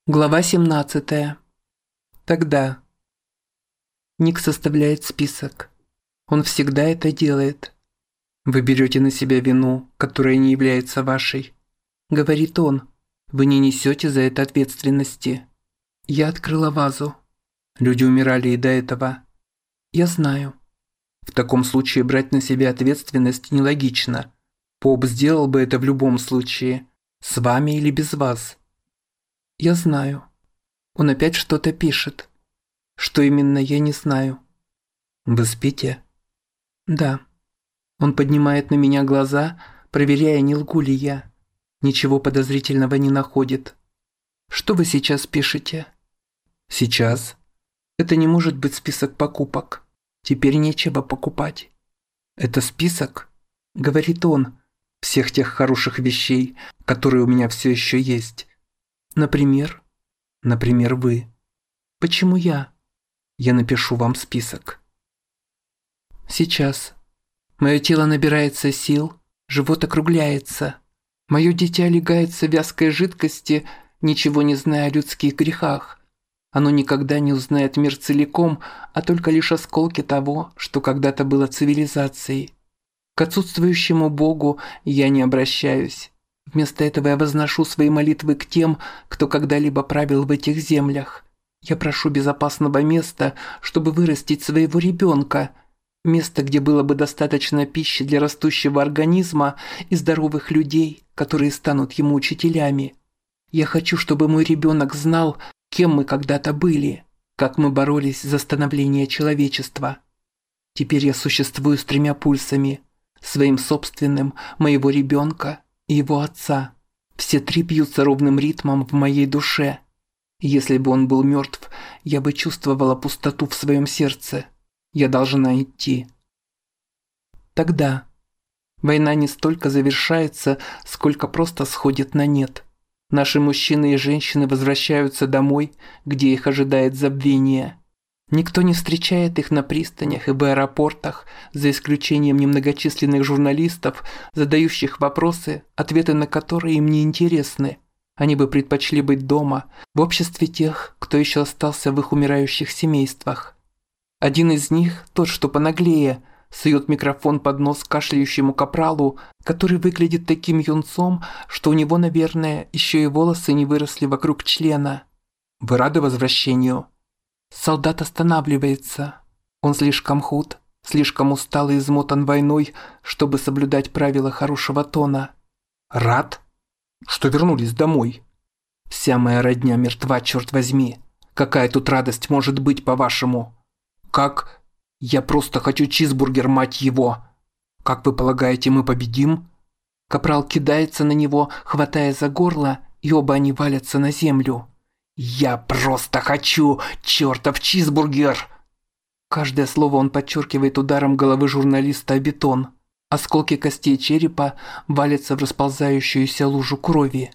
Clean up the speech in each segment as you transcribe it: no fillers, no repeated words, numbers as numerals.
Глава 17. Тогда. Ник составляет список. Он всегда это делает. «Вы берете на себя вину, которая не является вашей», — говорит он. «Вы не несете за это ответственности». Я открыла вазу. Люди умирали и до этого. Я знаю. В таком случае брать на себя ответственность нелогично. Поп сделал бы это в любом случае, с вами или без вас. Я знаю. Он опять что-то пишет. Что именно, я не знаю. Вы спите? Да. Он поднимает на меня глаза, проверяя, не лгу ли я. Ничего подозрительного не находит. Что вы сейчас пишете? Сейчас? Это не может быть список покупок. Теперь нечего покупать. Это список, говорит он, всех тех хороших вещей, которые у меня все еще есть. Например? Например, вы. Почему я? Я напишу вам список. Сейчас. Мое тело набирается сил, живот округляется. Мое дитя легается в вязкой жидкости, ничего не зная о людских грехах. Оно никогда не узнает мир целиком, а только лишь осколки того, что когда-то было цивилизацией. К отсутствующему Богу я не обращаюсь. Вместо этого я возношу свои молитвы к тем, кто когда-либо правил в этих землях. Я прошу безопасного места, чтобы вырастить своего ребенка. Место, где было бы достаточно пищи для растущего организма и здоровых людей, которые станут ему учителями. Я хочу, чтобы мой ребенок знал, кем мы когда-то были, как мы боролись за становление человечества. Теперь я существую с 3 пульсами, своим собственным, моего ребенка и его отца. Все 3 бьются ровным ритмом в моей душе. Если бы он был мертв, я бы чувствовала пустоту в своем сердце. Я должна идти. Тогда. Война не столько завершается, сколько просто сходит на нет. Наши мужчины и женщины возвращаются домой, где их ожидает забвение. Никто не встречает их на пристанях и в аэропортах, за исключением немногочисленных журналистов, задающих вопросы, ответы на которые им не интересны. Они бы предпочли быть дома, в обществе тех, кто еще остался в их умирающих семействах. Один из них, тот, что понаглее, сует микрофон под нос кашляющему капралу, который выглядит таким юнцом, что у него, наверное, еще и волосы не выросли вокруг члена. «Вы рады возвращению?» Солдат останавливается. Он слишком худ, слишком устал и измотан войной, чтобы соблюдать правила хорошего тона. «Рад? Что вернулись домой?» «Вся моя родня мертва, черт возьми. Какая тут радость может быть, по-вашему?» «Как? Я просто хочу чизбургер, мать его!» «Как вы полагаете, мы победим?» Капрал кидается на него, хватая за горло, и оба они валятся на землю. «Я просто хочу чертов чизбургер!» Каждое слово он подчеркивает ударом головы журналиста о бетон. Осколки костей черепа валятся в расползающуюся лужу крови.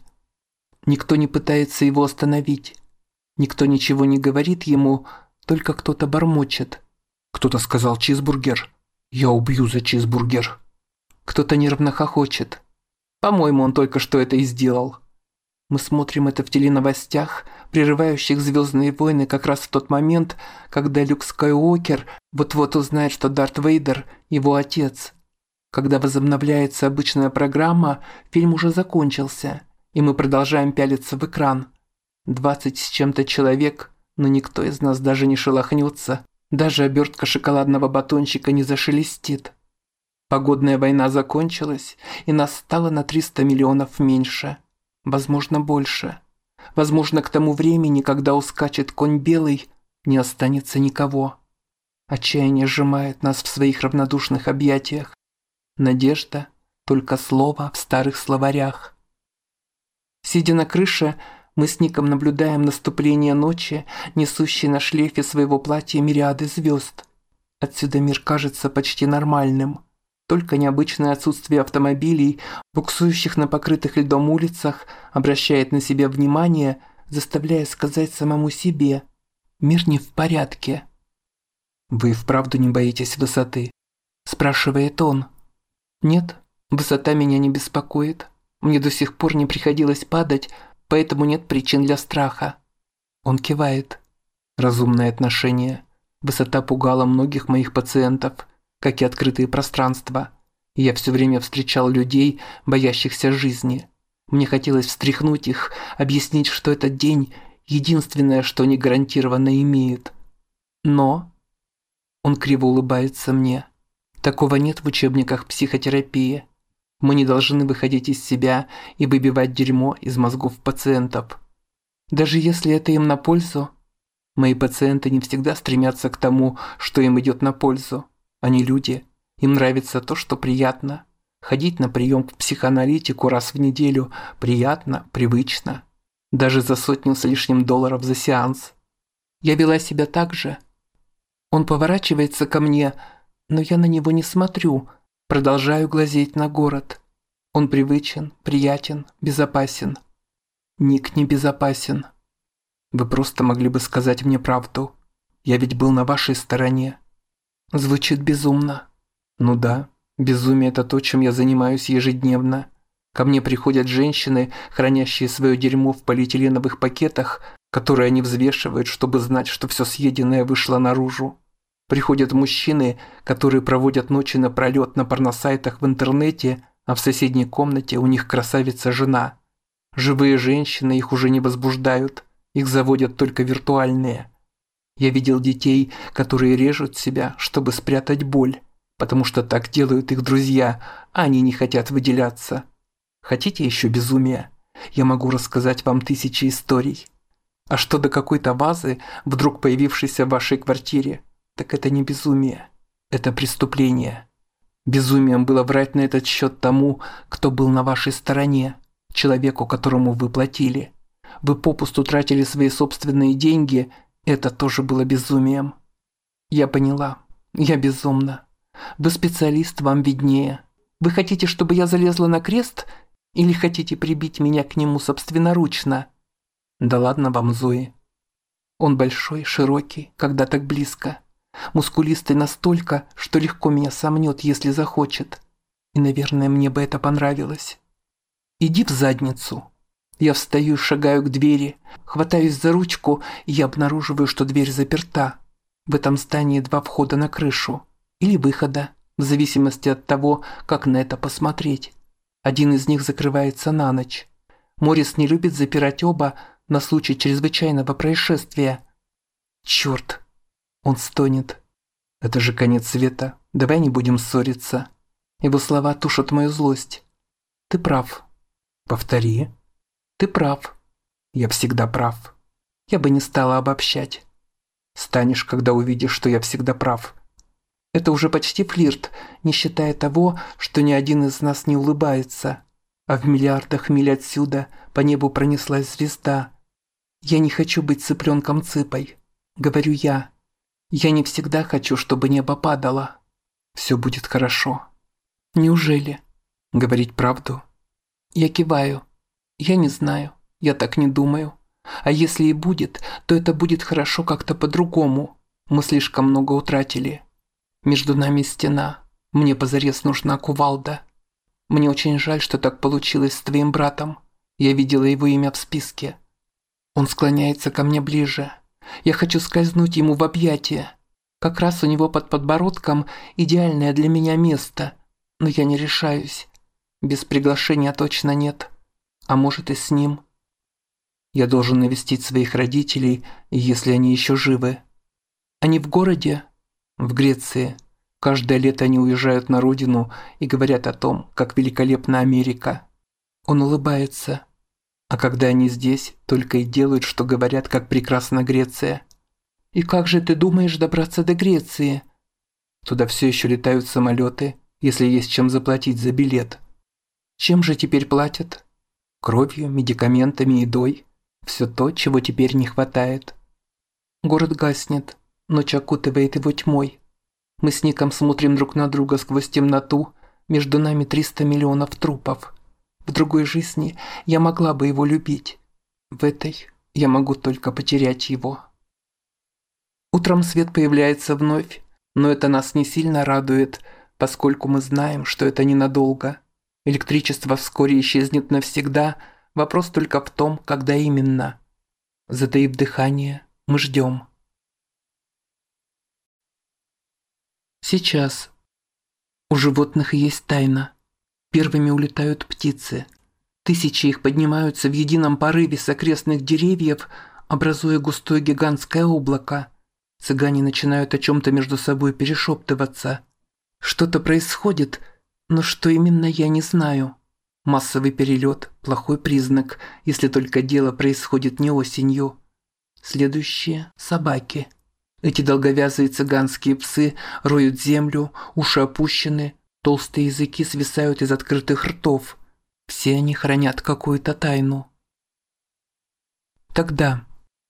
Никто не пытается его остановить. Никто ничего не говорит ему, только кто-то бормочет. Кто-то сказал «чизбургер». «Я убью за чизбургер». Кто-то нервно хохочет. По-моему, он только что это и сделал. Мы смотрим это в теленовостях, прерывающих «Звездные войны» как раз в тот момент, когда Люк Скайуокер вот-вот узнает, что Дарт Вейдер – его отец. Когда возобновляется обычная программа, фильм уже закончился, и мы продолжаем пялиться в экран. 20 с чем-то человек, но никто из нас даже не шелохнется, даже обертка шоколадного батончика не зашелестит. Погодная война закончилась, и нас стало на 300 миллионов меньше. Возможно, больше. Возможно, к тому времени, когда ускачет конь белый, не останется никого. Отчаяние сжимает нас в своих равнодушных объятиях. Надежда – только слово в старых словарях. Сидя на крыше, мы с Ником наблюдаем наступление ночи, несущей на шлейфе своего платья мириады звезд. Отсюда мир кажется почти нормальным. Только необычное отсутствие автомобилей, буксующих на покрытых льдом улицах, обращает на себя внимание, заставляя сказать самому себе: «Мир не в порядке». «Вы вправду не боитесь высоты?» – спрашивает он. «Нет, высота меня не беспокоит. Мне до сих пор не приходилось падать, поэтому нет причин для страха. Он кивает. Разумное отношение. Высота пугала многих моих пациентов, как и открытые пространства. И я все время встречал людей, боящихся жизни. Мне хотелось встряхнуть их, объяснить, что этот день – единственное, что они гарантированно имеют. Но... Он криво улыбается мне. Такого нет в учебниках психотерапии. Мы не должны выходить из себя и выбивать дерьмо из мозгов пациентов. Даже если это им на пользу. Мои пациенты не всегда стремятся к тому, что им идет на пользу. Они люди. Им нравится то, что приятно. Ходить на прием к психоаналитику раз в неделю приятно, привычно. Даже за $100 с лишним за сеанс. Я вела себя так же. Он поворачивается ко мне, но я на него не смотрю. Продолжаю глазеть на город. Он привычен, приятен, безопасен. Ник не безопасен. Вы просто могли бы сказать мне правду. Я ведь был на вашей стороне. Звучит безумно. Ну да, безумие – это то, чем я занимаюсь ежедневно. Ко мне приходят женщины, хранящие свое дерьмо в полиэтиленовых пакетах, которые они взвешивают, чтобы знать, что все съеденное вышло наружу. Приходят мужчины, которые проводят ночи напролет на порносайтах в интернете, а в соседней комнате у них красавица-жена. Живые женщины их уже не возбуждают, их заводят только виртуальные. Я видел детей, которые режут себя, чтобы спрятать боль, потому что так делают их друзья, а они не хотят выделяться. Хотите еще безумия? Я могу рассказать вам тысячи историй. А что до какой-то вазы, вдруг появившейся в вашей квартире, так это не безумие, это преступление. Безумием было врать на этот счет тому, кто был на вашей стороне, человеку, которому вы платили. Вы попусту тратили свои собственные деньги, это тоже было безумием. Я поняла, я безумна. Вы специалист, вам виднее. Вы хотите, чтобы я залезла на крест, или хотите прибить меня к нему собственноручно? Да ладно вам, Зои. Он большой, широкий, когда так близко. Мускулистый настолько, что легко меня сомнет, если захочет. И, наверное, мне бы это понравилось. Иди в задницу. Я встаю и шагаю к двери, хватаюсь за ручку, и я обнаруживаю, что дверь заперта. В этом здании 2 входа на крышу. Или выхода, в зависимости от того, как на это посмотреть. Один из них закрывается на ночь. Моррис не любит запирать оба на случай чрезвычайного происшествия. Черт! Он стонет. Это же конец света. Давай не будем ссориться. Его слова тушат мою злость. Ты прав. Повтори. Ты прав. Я всегда прав. Я бы не стала обобщать. Станешь, когда увидишь, что я всегда прав. Это уже почти флирт, не считая того, что ни один из нас не улыбается. А в миллиардах миль отсюда по небу пронеслась звезда. Я не хочу быть цыпленком-цыпой. Говорю я. Я не всегда хочу, чтобы небо падало. Все будет хорошо. Неужели? Говорить правду? Я киваю. Я не знаю. Я так не думаю. А если и будет, то это будет хорошо как-то по-другому. Мы слишком много утратили. Между нами стена. Мне позарез нужна кувалда. Мне очень жаль, что так получилось с твоим братом. Я видела его имя в списке. Он склоняется ко мне ближе. Я хочу скользнуть ему в объятия. Как раз у него под подбородком идеальное для меня место. Но я не решаюсь. Без приглашения точно нет. А может и с ним. Я должен навестить своих родителей, если они еще живы. Они в городе? В Греции. Каждое лето они уезжают на родину и говорят о том, как великолепна Америка. Он улыбается. А когда они здесь, только и делают, что говорят, как прекрасна Греция. И как же ты думаешь добраться до Греции? Туда все еще летают самолеты, если есть чем заплатить за билет. Чем же теперь платят? Кровью, медикаментами, едой. Все то, чего теперь не хватает. Город гаснет, ночь окутывает его тьмой. Мы с Ником смотрим друг на друга сквозь темноту, между нами 300 миллионов трупов. В другой жизни я могла бы его любить. В этой я могу только потерять его. Утром свет появляется вновь, но это нас не сильно радует, поскольку мы знаем, что это ненадолго. Электричество вскоре исчезнет навсегда, вопрос только в том, когда именно. Затаив дыхание, мы ждем. Сейчас. У животных есть тайна. Первыми улетают птицы. Тысячи их поднимаются в едином порыве с окрестных деревьев, образуя густое гигантское облако. Цыгане начинают о чем-то между собой перешептываться. Что-то происходит, но что именно, я не знаю. Массовый перелет – плохой признак, если только дело происходит не осенью. Следующие – собаки. Эти долговязые цыганские псы роют землю, уши опущены, толстые языки свисают из открытых ртов. Все они хранят какую-то тайну. Тогда,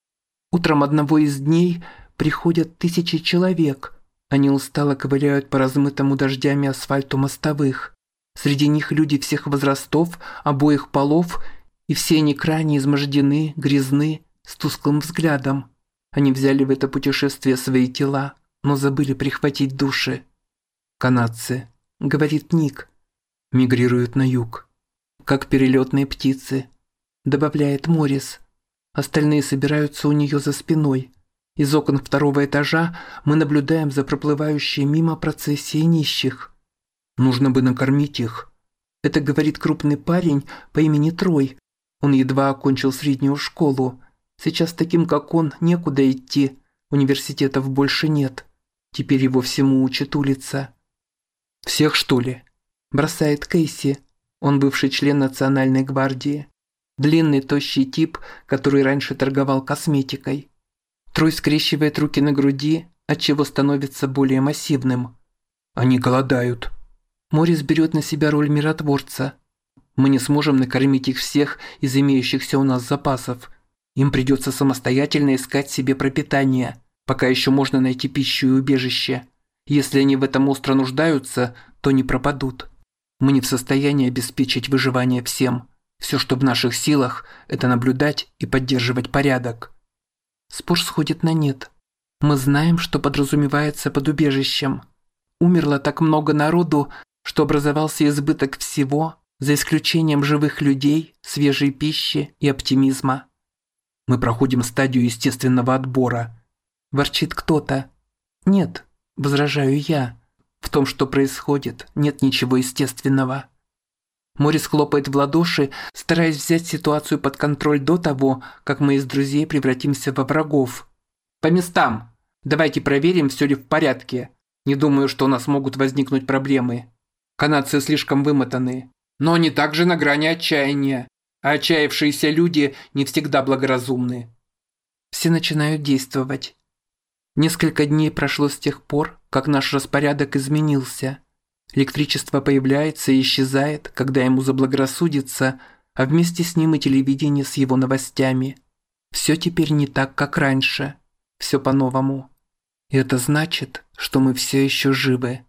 утром одного из дней, приходят тысячи человек. Они устало ковыляют по размытому дождями асфальту мостовых. Среди них люди всех возрастов, обоих полов, и все они крайне измождены, грязны, с тусклым взглядом. Они взяли в это путешествие свои тела, но забыли прихватить души. «Канадцы», — говорит Ник, — «мигрируют на юг, как перелетные птицы», — добавляет Моррис. Остальные собираются у нее за спиной. Из окон второго этажа мы наблюдаем за проплывающей мимо процессией нищих. «Нужно бы накормить их», — это говорит крупный парень по имени Трой. Он едва окончил среднюю школу. Сейчас таким, как он, некуда идти. Университетов больше нет. Теперь его всему учат улица. «Всех, что ли?» – бросает Кейси. Он бывший член Национальной гвардии. Длинный, тощий тип, который раньше торговал косметикой. Трой скрещивает руки на груди, отчего становится более массивным. «Они голодают». Моррис берет на себя роль миротворца. «Мы не сможем накормить их всех из имеющихся у нас запасов. Им придется самостоятельно искать себе пропитание, пока еще можно найти пищу и убежище. Если они в этом остро нуждаются, то не пропадут. Мы не в состоянии обеспечить выживание всем. Все, что в наших силах, это наблюдать и поддерживать порядок». Спор сходит на нет. Мы знаем, что подразумевается под убежищем. Умерло так много народу, что образовался избыток всего, за исключением живых людей, свежей пищи и оптимизма. «Мы проходим стадию естественного отбора», – ворчит кто-то. «Нет», – возражаю я, – «в том, что происходит, нет ничего естественного». Моррис хлопает в ладоши, стараясь взять ситуацию под контроль до того, как мы из друзей превратимся во врагов. «По местам! Давайте проверим, все ли в порядке. Не думаю, что у нас могут возникнуть проблемы. Канадцы слишком вымотаны. Но они также на грани отчаяния. А отчаявшиеся люди не всегда благоразумны». Все начинают действовать. Несколько дней прошло с тех пор, как наш распорядок изменился. Электричество появляется и исчезает, когда ему заблагорассудится, а вместе с ним и телевидение с его новостями. Все теперь не так, как раньше. Все по-новому. И это значит, что мы все еще живы.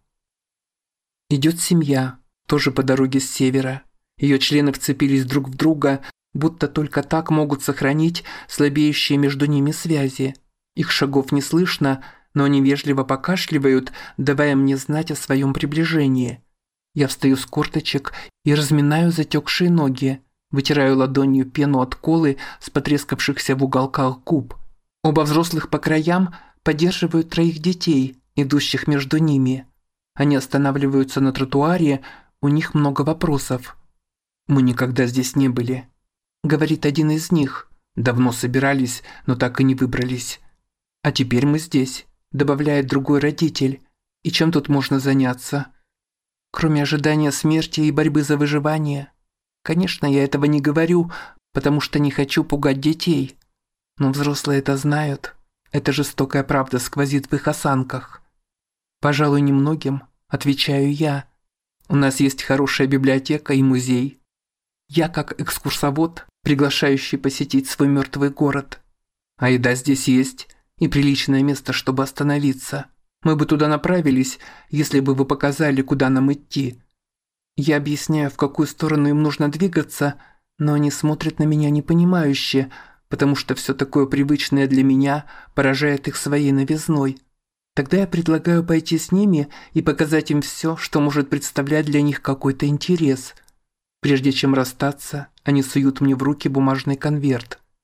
Идет семья, тоже по дороге с севера. Ее члены вцепились друг в друга, будто только так могут сохранить слабеющие между ними связи. Их шагов не слышно, но они вежливо покашливают, давая мне знать о своем приближении. Я встаю с корточек и разминаю затекшие ноги, вытираю ладонью пену от колы с потрескавшихся в уголках губ. Оба взрослых по краям поддерживают троих детей, идущих между ними. Они останавливаются на тротуаре, у них много вопросов. «Мы никогда здесь не были», — говорит один из них. «Давно собирались, но так и не выбрались». «А теперь мы здесь», — добавляет другой родитель. «И чем тут можно заняться?» «Кроме ожидания смерти и борьбы за выживание». Конечно, я этого не говорю, потому что не хочу пугать детей. Но взрослые это знают. Эта жестокая правда сквозит в их осанках. «Пожалуй, немногим», — отвечаю я. «У нас есть хорошая библиотека и музей. Я как экскурсовод, приглашающий посетить свой мертвый город. А еда здесь есть, и приличное место, чтобы остановиться. Мы бы туда направились, если бы вы показали, куда нам идти». Я объясняю, в какую сторону им нужно двигаться, но они смотрят на меня непонимающе, потому что все такое привычное для меня поражает их своей новизной. Тогда я предлагаю пойти с ними и показать им все, что может представлять для них какой-то интерес. Прежде чем расстаться, они суют мне в руки бумажный конверт.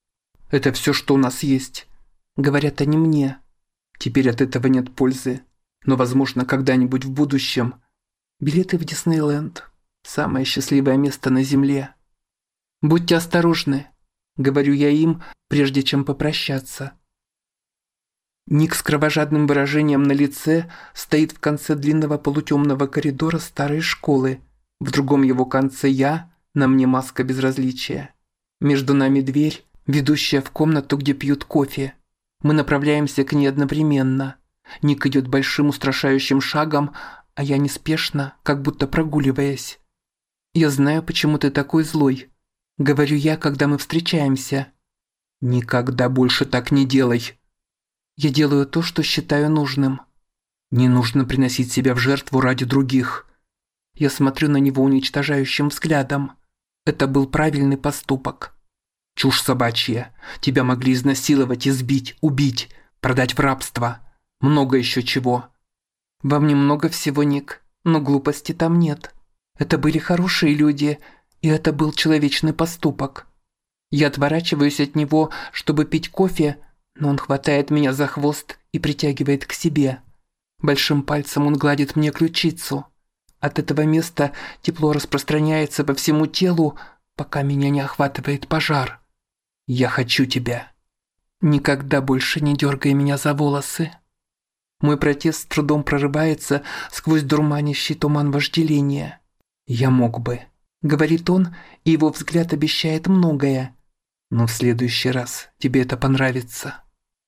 Это все, что у нас есть. Говорят они мне. Теперь от этого нет пользы. Но, возможно, когда-нибудь в будущем. Билеты в Диснейленд. Самое счастливое место на земле. Будьте осторожны, говорю я им, прежде чем попрощаться. Ник с кровожадным выражением на лице стоит в конце длинного полутемного коридора старой школы. В другом его конце я, на мне маска безразличия. Между нами дверь, ведущая в комнату, где пьют кофе. Мы направляемся к ней одновременно. Ник идет большим устрашающим шагом, а я неспешно, как будто прогуливаясь. «Я знаю, почему ты такой злой», — говорю я, когда мы встречаемся. «Никогда больше так не делай». Я делаю то, что считаю нужным. Не нужно приносить себя в жертву ради других. Я смотрю на него уничтожающим взглядом. Это был правильный поступок. Чушь собачья. Тебя могли изнасиловать, избить, убить, продать в рабство. Много еще чего. Во мне много всего, Ник, но глупости там нет. Это были хорошие люди, и это был человечный поступок. Я отворачиваюсь от него, чтобы пить кофе, но он хватает меня за хвост и притягивает к себе. Большим пальцем он гладит мне ключицу. От этого места тепло распространяется по всему телу, пока меня не охватывает пожар. Я хочу тебя. Никогда больше не дергай меня за волосы. Мой протест с трудом прорывается сквозь дурманящий туман вожделения. «Я мог бы», — говорит он, и его взгляд обещает многое. «Но в следующий раз тебе это понравится».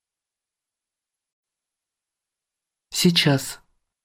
Сейчас.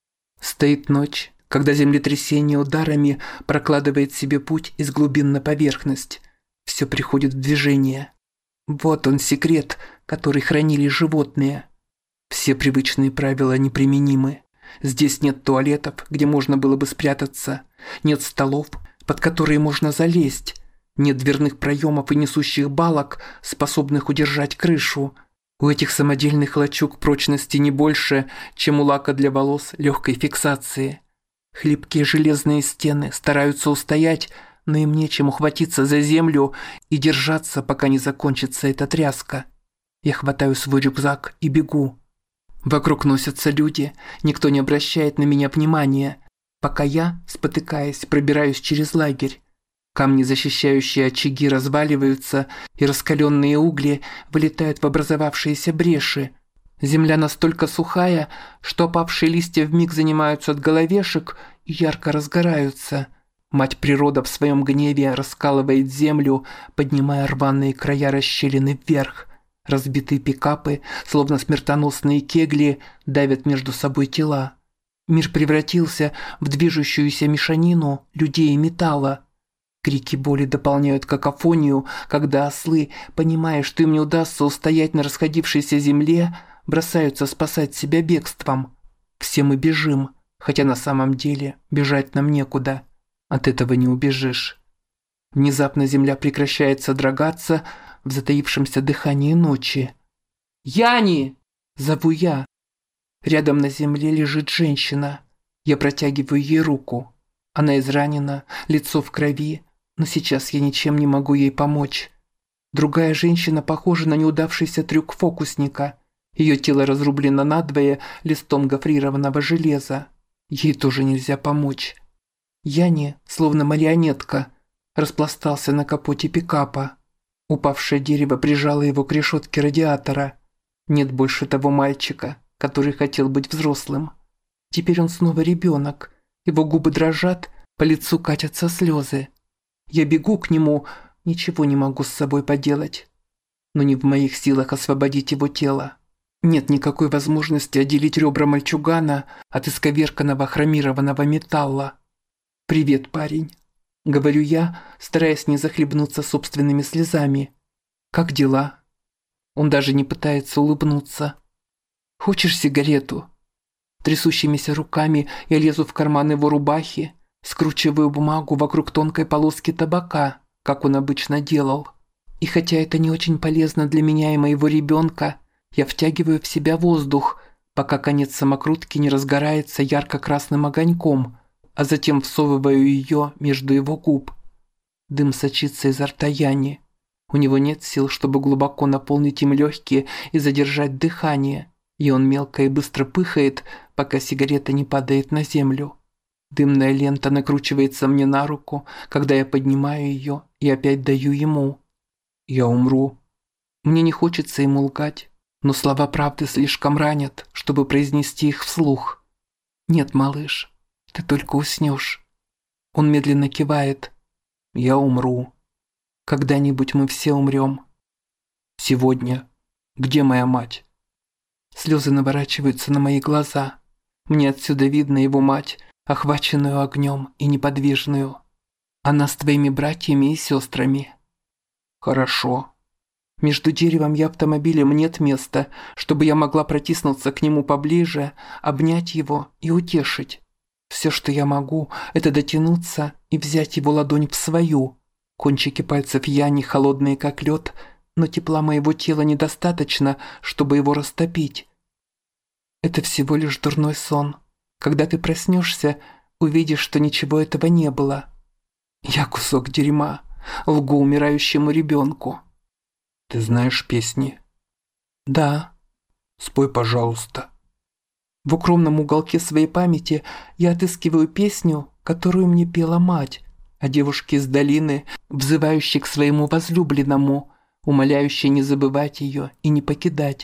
Стоит ночь, когда землетрясение ударами прокладывает себе путь из глубин на поверхность. Все приходит в движение. Вот он секрет, который хранили животные. Все привычные правила неприменимы. Здесь нет туалетов, где можно было бы спрятаться. Нет столов, под которые можно залезть. Нет дверных проемов и несущих балок, способных удержать крышу. У этих самодельных лачуг прочности не больше, чем у лака для волос легкой фиксации. Хлипкие железные стены стараются устоять, но им нечем ухватиться за землю и держаться, пока не закончится эта тряска. Я хватаю свой рюкзак и бегу. Вокруг носятся люди, никто не обращает на меня внимания, пока я, спотыкаясь, пробираюсь через лагерь. Камни, защищающие очаги, разваливаются, и раскаленные угли вылетают в образовавшиеся бреши. Земля настолько сухая, что опавшие листья вмиг занимаются от головешек и ярко разгораются. Мать природа в своем гневе раскалывает землю, поднимая рваные края расщелины вверх. Разбитые пикапы, словно смертоносные кегли, давят между собой тела. Мир превратился в движущуюся мешанину людей и металла. Крики боли дополняют какофонию, когда ослы, понимая, что им не удастся устоять на расходившейся земле, бросаются спасать себя бегством. Все мы бежим, хотя на самом деле бежать нам некуда. От этого не убежишь. Внезапно земля прекращает содрогаться в затаившемся дыхании ночи. «Яни!» – зову я. Рядом на земле лежит женщина. Я протягиваю ей руку. Она изранена, лицо в крови, но сейчас я ничем не могу ей помочь. Другая женщина похожа на неудавшийся трюк фокусника. Ее тело разрублено надвое листом гофрированного железа. Ей тоже нельзя помочь. Яни, словно марионетка, распластался на капоте пикапа. Упавшее дерево прижало его к решетке радиатора. Нет больше того мальчика, который хотел быть взрослым. Теперь он снова ребенок. Его губы дрожат, по лицу катятся слезы. Я бегу к нему, ничего не могу с собой поделать. Но не в моих силах освободить его тело. Нет никакой возможности отделить ребра мальчугана от исковерканного хромированного металла. «Привет, парень», — говорю я, стараясь не захлебнуться собственными слезами. «Как дела?» Он даже не пытается улыбнуться. «Хочешь сигарету?» Трясущимися руками я лезу в карман его рубахи, скручиваю бумагу вокруг тонкой полоски табака, как он обычно делал. И хотя это не очень полезно для меня и моего ребенка, я втягиваю в себя воздух, пока конец самокрутки не разгорается ярко-красным огоньком, а затем всовываю ее между его губ. Дым сочится изо рта Яни. У него нет сил, чтобы глубоко наполнить им легкие и задержать дыхание, и он мелко и быстро пыхает, пока сигарета не падает на землю. Дымная лента накручивается мне на руку, когда я поднимаю ее и опять даю ему. Я умру. Мне не хочется ему лгать, но слова правды слишком ранят, чтобы произнести их вслух. Нет, малыш, ты только уснешь. Он медленно кивает. Я умру. Когда-нибудь мы все умрем. Сегодня. Где моя мать? Слезы наворачиваются на мои глаза. Мне отсюда видно его мать, охваченную огнем и неподвижную. Она с твоими братьями и сестрами. Хорошо. Между деревом и автомобилем нет места, чтобы я могла протиснуться к нему поближе, обнять его и утешить. Все, что я могу, это дотянуться и взять его ладонь в свою. Кончики пальцев Яни холодные, как лед, но тепла моего тела недостаточно, чтобы его растопить. Это всего лишь дурной сон. Когда ты проснешься, увидишь, что ничего этого не было. Я кусок дерьма, лгу умирающему ребенку. Ты знаешь песни? Да. Спой, пожалуйста. В укромном уголке своей памяти я отыскиваю песню, которую мне пела мать, о девушке из долины, взывающей к своему возлюбленному, умоляющей не забывать ее и не покидать.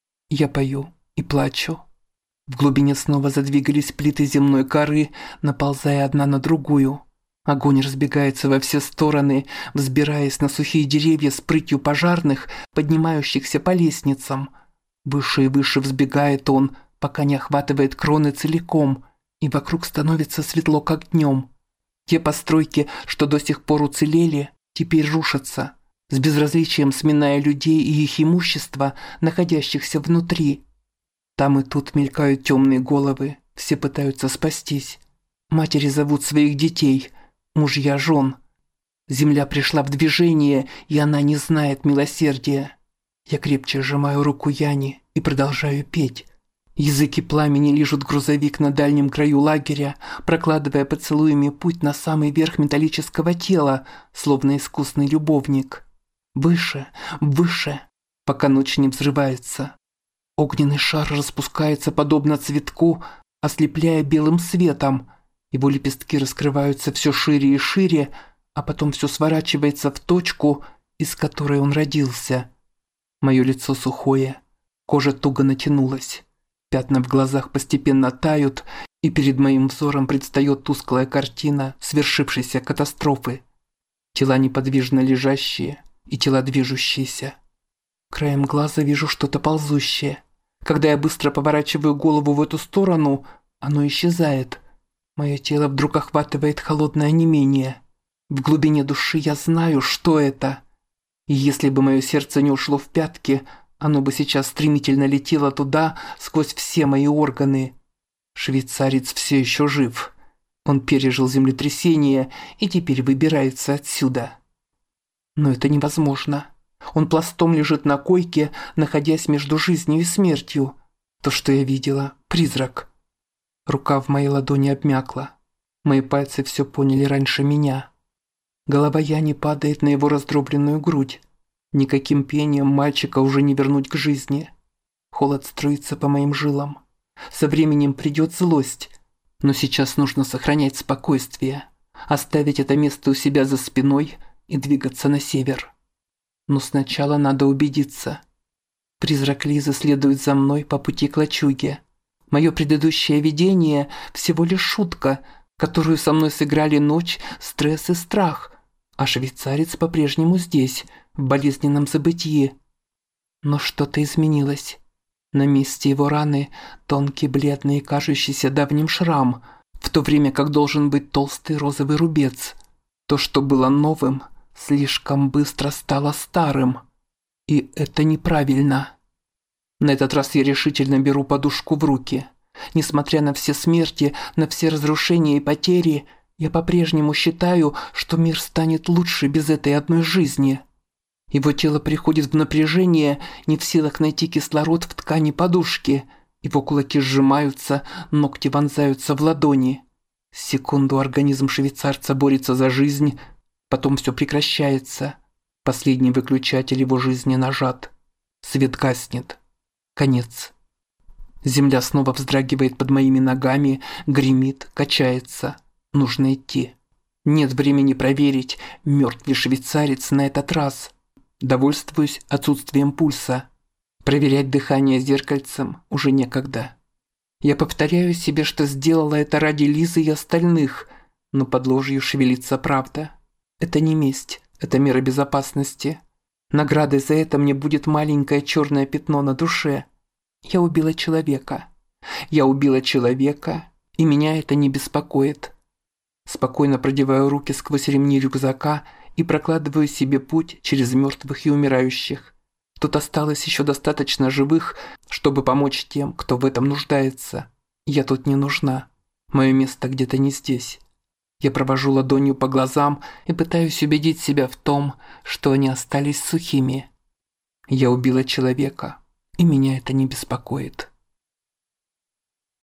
Я пою и плачу. В глубине снова задвигались плиты земной коры, наползая одна на другую. Огонь разбегается во все стороны, взбираясь на сухие деревья с прытью пожарных, поднимающихся по лестницам. Выше и выше взбегает он, пока не охватывает кроны целиком, и вокруг становится светло, как днем. Те постройки, что до сих пор уцелели, теперь рушатся, с безразличием сминая людей и их имущество, находящихся внутри. Там и тут мелькают темные головы, все пытаются спастись. Матери зовут своих детей, мужья жен. Земля пришла в движение, и она не знает милосердия. Я крепче сжимаю руку Яни и продолжаю петь. Языки пламени лижут грузовик на дальнем краю лагеря, прокладывая поцелуями путь на самый верх металлического тела, словно искусный любовник. Выше, выше, пока ночь не взрывается. Огненный шар распускается подобно цветку, ослепляя белым светом. Его лепестки раскрываются все шире и шире, а потом все сворачивается в точку, из которой он родился. Мое лицо сухое, кожа туго натянулась. Пятна в глазах постепенно тают, и перед моим взором предстает тусклая картина свершившейся катастрофы. Тела неподвижно лежащие и тела движущиеся. Краем глаза вижу что-то ползущее. Когда я быстро поворачиваю голову в эту сторону, оно исчезает. Мое тело вдруг охватывает холодное онемение. В глубине души я знаю, что это. И если бы мое сердце не ушло в пятки, оно бы сейчас стремительно летело туда, сквозь все мои органы. Швейцарец все еще жив. Он пережил землетрясение и теперь выбирается отсюда. Но это невозможно. Он пластом лежит на койке, находясь между жизнью и смертью. То, что я видела, призрак. Рука в моей ладони обмякла. Мои пальцы все поняли раньше меня. Голова Яни падает на его раздробленную грудь. Никаким пением мальчика уже не вернуть к жизни. Холод струится по моим жилам. Со временем придет злость. Но сейчас нужно сохранять спокойствие. Оставить это место у себя за спиной и двигаться на север. Но сначала надо убедиться. Призрак Лизы следует за мной по пути к лачуге. Мое предыдущее видение всего лишь шутка, которую со мной сыграли ночь, стресс и страх. А швейцарец по-прежнему здесь, в болезненном забытии. Но что-то изменилось. На месте его раны тонкий, бледный и кажущийся давним шрам, в то время как должен быть толстый розовый рубец. То, что было новым, слишком быстро стало старым. И это неправильно. На этот раз я решительно беру подушку в руки. Несмотря на все смерти, на все разрушения и потери, я по-прежнему считаю, что мир станет лучше без этой одной жизни. Его тело приходит в напряжение, не в силах найти кислород в ткани подушки. Его кулаки сжимаются, ногти вонзаются в ладони. Секунду организм швейцарца борется за жизнь, потом все прекращается. Последний выключатель его жизни нажат. Свет гаснет. Конец. Земля снова вздрагивает под моими ногами, гремит, качается. Нужно идти. Нет времени проверить, мертв ли швейцарец на этот раз. Довольствуюсь отсутствием пульса. Проверять дыхание зеркальцем уже некогда. Я повторяю себе, что сделала это ради Лизы и остальных, но под ложью шевелится правда. Это не месть, это мера безопасности. Наградой за это мне будет маленькое черное пятно на душе. Я убила человека. Я убила человека, и меня это не беспокоит. Спокойно продеваю руки сквозь ремни рюкзака и прокладываю себе путь через мертвых и умирающих. Тут осталось еще достаточно живых, чтобы помочь тем, кто в этом нуждается. Я тут не нужна. Мое место где-то не здесь. Я провожу ладонью по глазам и пытаюсь убедить себя в том, что они остались сухими. Я убила человека, и меня это не беспокоит.